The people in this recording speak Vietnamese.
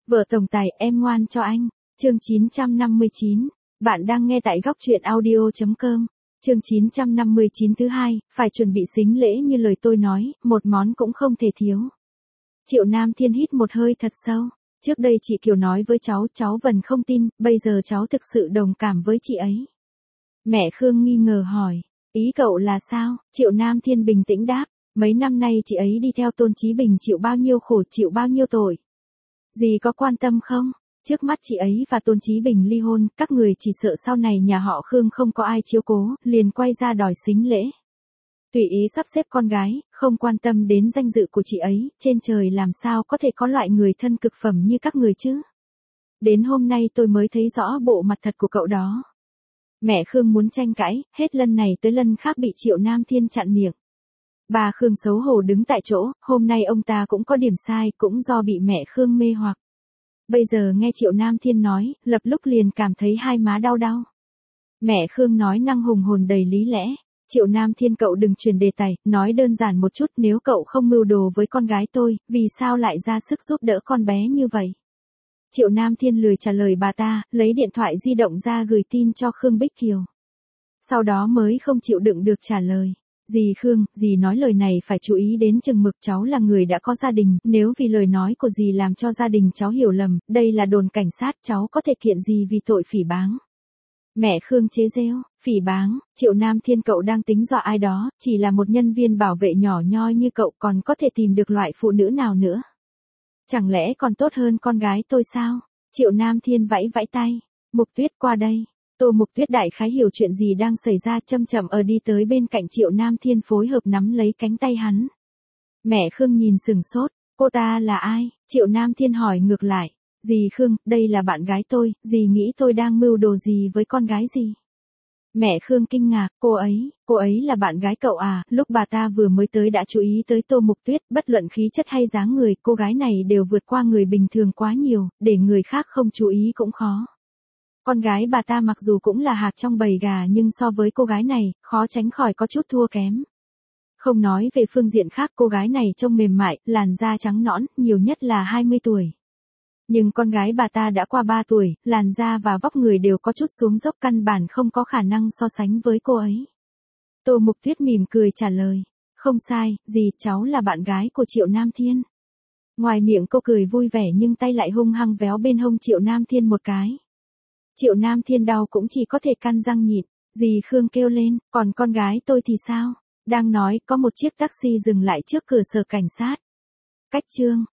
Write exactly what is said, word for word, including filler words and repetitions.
Vợ tổng tài em ngoan cho anh. Chương chín trăm năm mươi chín. Bạn đang nghe tại góc truyện audio chấm com. Chương chín trăm năm mươi chín thứ hai, phải chuẩn bị sính lễ như lời tôi nói, một món cũng không thể thiếu. Triệu Nam Thiên hít một hơi thật sâu. Trước đây chị Kiều nói với cháu, cháu vẫn không tin, bây giờ cháu thực sự đồng cảm với chị ấy. Mẹ Khương nghi ngờ hỏi, ý cậu là sao? Triệu Nam Thiên bình tĩnh đáp, mấy năm nay chị ấy đi theo Tôn Chí Bình chịu bao nhiêu khổ, chịu bao nhiêu tội. Dì có quan tâm không? Trước mắt chị ấy và Tôn Chí Bình ly hôn, các người chỉ sợ sau này nhà họ Khương không có ai chiếu cố, liền quay ra đòi sính lễ. Tùy ý sắp xếp con gái, không quan tâm đến danh dự của chị ấy, trên trời làm sao có thể có loại người thân cực phẩm như các người chứ? Đến hôm nay tôi mới thấy rõ bộ mặt thật của cậu đó. Mẹ Khương muốn tranh cãi, hết lần này tới lần khác bị Triệu Nam Thiên chặn miệng. Bà Khương xấu hổ đứng tại chỗ, hôm nay ông ta cũng có điểm sai, cũng do bị mẹ Khương mê hoặc. Bây giờ nghe Triệu Nam Thiên nói, lập lúc liền cảm thấy hai má đau đau. Mẹ Khương nói năng hùng hồn đầy lý lẽ. Triệu Nam Thiên cậu đừng chuyển đề tài, nói đơn giản một chút, nếu cậu không mưu đồ với con gái tôi, vì sao lại ra sức giúp đỡ con bé như vậy? Triệu Nam Thiên lười trả lời bà ta, lấy điện thoại di động ra gửi tin cho Khương Bích Kiều. Sau đó mới không chịu đựng được trả lời. Dì Khương, dì nói lời này phải chú ý đến chừng mực, cháu là người đã có gia đình, nếu vì lời nói của dì làm cho gia đình cháu hiểu lầm, đây là đồn cảnh sát, cháu có thể kiện dì vì tội phỉ báng. Mẹ Khương chế giễu, phỉ báng, Triệu Nam Thiên cậu đang tính dọa ai đó, chỉ là một nhân viên bảo vệ nhỏ nhoi như cậu còn có thể tìm được loại phụ nữ nào nữa. Chẳng lẽ còn tốt hơn con gái tôi sao? Triệu Nam Thiên vẫy vẫy tay, Mục Tuyết qua đây. Tô Mục Tuyết đại khái hiểu chuyện gì đang xảy ra, chậm chậm ở đi tới bên cạnh Triệu Nam Thiên phối hợp nắm lấy cánh tay hắn. Mẹ Khương nhìn sừng sốt, cô ta là ai? Triệu Nam Thiên hỏi ngược lại. Dì Khương, đây là bạn gái tôi, dì nghĩ tôi đang mưu đồ gì với con gái dì? Mẹ Khương kinh ngạc, cô ấy, cô ấy là bạn gái cậu à? Lúc bà ta vừa mới tới đã chú ý tới Tô Mục Tuyết, bất luận khí chất hay dáng người, cô gái này đều vượt qua người bình thường quá nhiều, để người khác không chú ý cũng khó. Con gái bà ta mặc dù cũng là hạc trong bầy gà nhưng so với cô gái này, khó tránh khỏi có chút thua kém. Không nói về phương diện khác, cô gái này trông mềm mại, làn da trắng nõn, nhiều nhất là hai mươi tuổi. Nhưng con gái bà ta đã qua ba tuổi, làn da và vóc người đều có chút xuống dốc, căn bản không có khả năng so sánh với cô ấy. Tô Mục Tuyết mỉm cười trả lời, không sai, dì, cháu là bạn gái của Triệu Nam Thiên. Ngoài miệng cô cười vui vẻ nhưng tay lại hung hăng véo bên hông Triệu Nam Thiên một cái. Triệu Nam Thiên đau cũng chỉ có thể căn răng nhịn. Dì Khương kêu lên, còn con gái tôi thì sao? Đang nói, có một chiếc taxi dừng lại trước cửa sở cảnh sát. Cách chương.